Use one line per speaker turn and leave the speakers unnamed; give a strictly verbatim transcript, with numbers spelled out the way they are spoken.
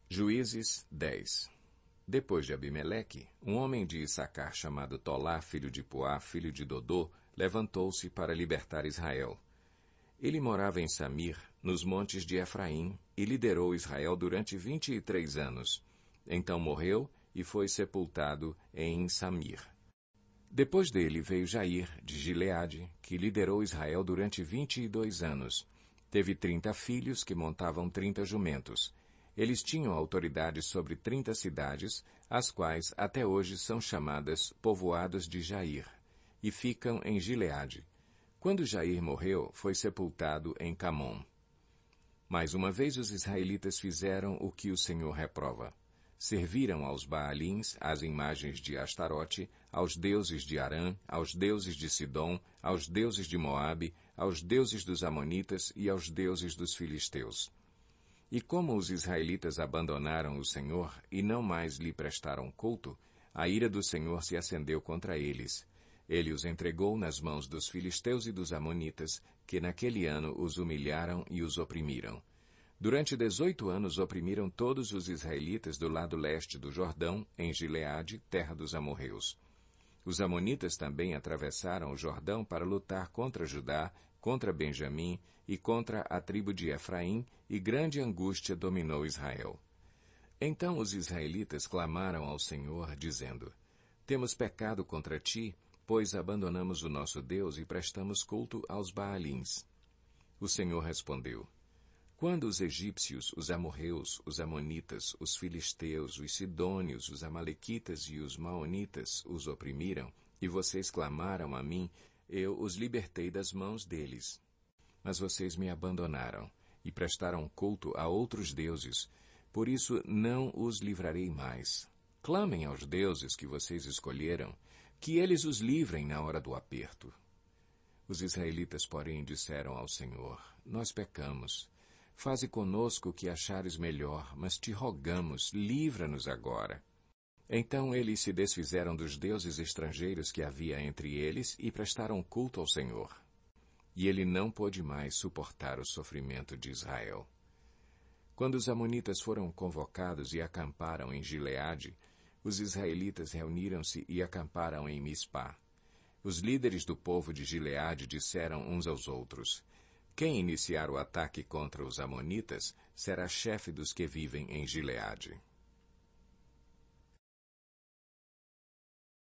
Juízes dez. Depois de Abimeleque, um homem de Issacar chamado Tolá, filho de Puá, filho de Dodô, levantou-se para libertar Israel. Ele morava em Samir, nos montes de Efraim, e liderou Israel durante vinte e três anos. Então morreu e foi sepultado em Samir. Depois dele veio Jair, de Gileade, que liderou Israel durante vinte e dois anos. Teve trinta filhos que montavam trinta jumentos. Eles tinham autoridade sobre trinta cidades, as quais até hoje são chamadas povoados de Jair, e ficam em Gileade. Quando Jair morreu, foi sepultado em Camom. Mais uma vez os israelitas fizeram o que o Senhor reprova. Serviram aos Baalins, às imagens de Astarote, aos deuses de Arã, aos deuses de Sidom, aos deuses de Moabe, aos deuses dos Amonitas e aos deuses dos Filisteus. E como os israelitas abandonaram o Senhor e não mais lhe prestaram culto, a ira do Senhor se acendeu contra eles. Ele os entregou nas mãos dos filisteus e dos amonitas, que naquele ano os humilharam e os oprimiram. Durante dezoito anos oprimiram todos os israelitas do lado leste do Jordão, em Gileade, terra dos amorreus. Os amonitas também atravessaram o Jordão para lutar contra Judá, contra Benjamim e contra a tribo de Efraim, e grande angústia dominou Israel. Então os israelitas clamaram ao Senhor, dizendo: Temos pecado contra ti, pois abandonamos o nosso Deus e prestamos culto aos Baalins. O Senhor respondeu: Quando os egípcios, os amorreus, os amonitas, os filisteus, os sidônios, os amalequitas e os maonitas os oprimiram, e vocês clamaram a mim, eu os libertei das mãos deles. Mas vocês me abandonaram e prestaram culto a outros deuses, por isso não os livrarei mais. Clamem aos deuses que vocês escolheram, que eles os livrem na hora do aperto. Os israelitas, porém, disseram ao Senhor: Nós pecamos. Faze conosco o que achares melhor, mas te rogamos, livra-nos agora. Então eles se desfizeram dos deuses estrangeiros que havia entre eles e prestaram culto ao Senhor. E ele não pôde mais suportar o sofrimento de Israel. Quando os amonitas foram convocados e acamparam em Gileade, os israelitas reuniram-se e acamparam em Mispá. Os líderes do povo de Gileade disseram uns aos outros: Quem iniciar o ataque contra os amonitas será chefe dos que vivem em Gileade.